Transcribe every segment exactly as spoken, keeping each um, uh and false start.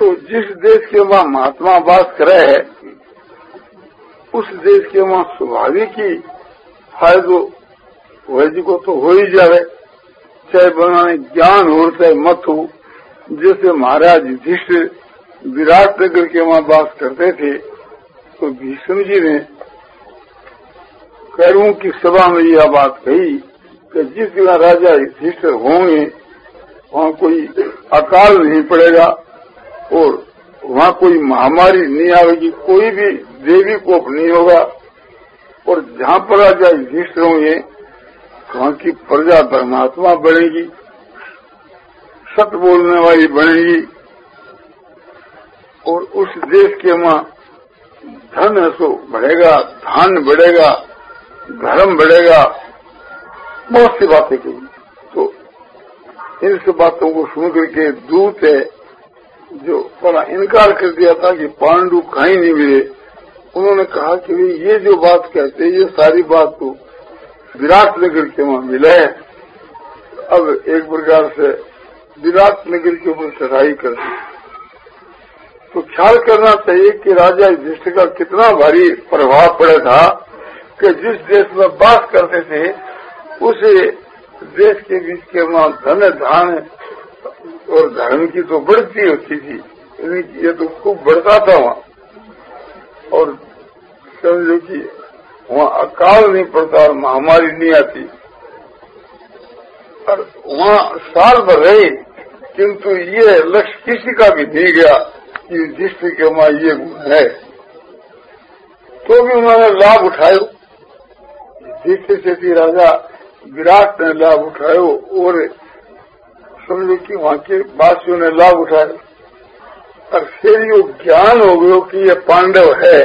तो जिस देश के वहाँ महात्मा वास करे है उस देश के वहाँ स्वाभाविक ही फायदो वैदिक को तो हो ही जावे, चाहे बनाने ज्ञान हो चाहे मत हो। जैसे महाराज युधिष्ठिर विराट नगर के वहाँ वास करते थे तो भीष्म जी ने कौरवों की सभा में यह बात कही कि जिस जगह राजा युधिष्ठिर होंगे वहाँ कोई अकाल नहीं पड़ेगा और वहाँ कोई महामारी नहीं आएगी, कोई भी देवी कोप नहीं होगा, और जहाँ पर राजा युधिष्ठिर होंगे वहाँ की प्रजा धर्मात्मा बढ़ेगी, सत्य बोलने वाली बनेगी, और उस देश के वहाँ धन सो बढ़ेगा, धान बढ़ेगा, धर्म बढ़ेगा, बहुत सी बातें कही। तो इन सब बातों को सुन करके दूत है जो बड़ा इनकार कर दिया था कि पांडु कहीं नहीं मिले, उन्होंने कहा कि ये जो बात कहते हैं ये सारी बात तो विराट नगर के वहाँ मिला है। अब एक प्रकार से विराट नगर के ऊपर चढ़ाई कर दी। तो ख्याल करना चाहिए कि राजा युधिष्ठिर का कितना भारी प्रभाव पड़ा था कि जिस देश में वास करते थे उस देश के बीच के वहाँ धन धान और धर्म की तो बढ़ती होती थी, ये तो खूब बढ़ता था वहाँ, और समझो कि वहाँ अकाल नहीं पड़ता और महामारी नहीं आती, और वहाँ साल भर रहे, किंतु ये लक्ष्य किसी का भी नहीं गया कि युधिष्ठिर के वहाँ ये गुण है, तो भी उन्होंने लाभ उठायो। युधिष्ठिर से भी राजा विराट ने लाभ उठायो और समझो कि वहाँ के वासियों ने लाभ उठाया, और फिर यो ज्ञान हो गयो कि ये पांडव है,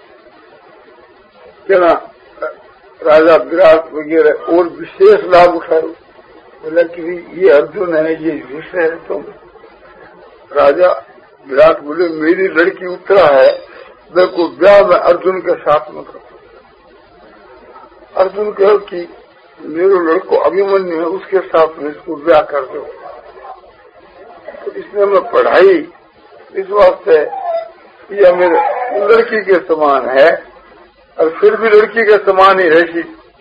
क्या ना राजा विराट वगैरह और विशेष लाभ उठायो, बोला कि ये अर्जुन है, ये युधिष्ठिर है। तो राजा विराट बोले मेरी लड़की उत्तरा है, मैं को ब्याह में अर्जुन के साथ में करो। अर्जुन कहो कि मेरे लड़को अभिमन्यु है, उसके साथ में इसको ब्याह कर दो। तो इसमें मैं पढ़ाई इस वास्ते यह मेरे लड़की के समान है, और फिर भी लड़की के समान ही रहती,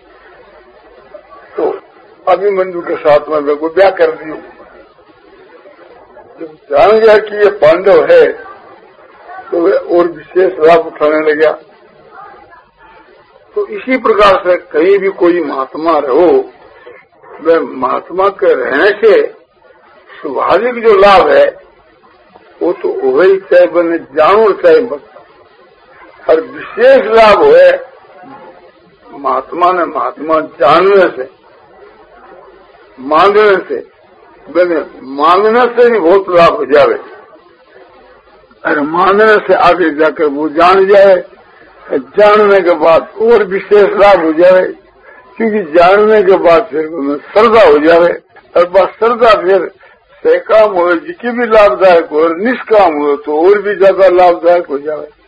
तो अभिमन्यु के साथ में मैं को ब्याह कर दियो। जब जान गया कि ये पांडव है तो वे और विशेष लाभ उठाने लगा। तो इसी प्रकार से कहीं भी कोई महात्मा रहो, वह महात्मा के रहने से स्वाभाविक जो लाभ है वो तो वही चाहे बने जानो चाहे मत, और विशेष लाभ है महात्मा ने महात्मा जानने से, मांगने से, बने मांगने से भी बहुत लाभ हो जावे, और मांगने से आगे जाकर वो जान जाए, जानने के बाद और विशेष लाभ हो जाए, क्योंकि जानने के बाद फिर उनमें श्रद्धा हो जाए, और बस श्रद्धा फिर सकाम हो जिसकी भी लाभदायक हो और निष्काम हो तो और भी ज्यादा लाभदायक हो जाए।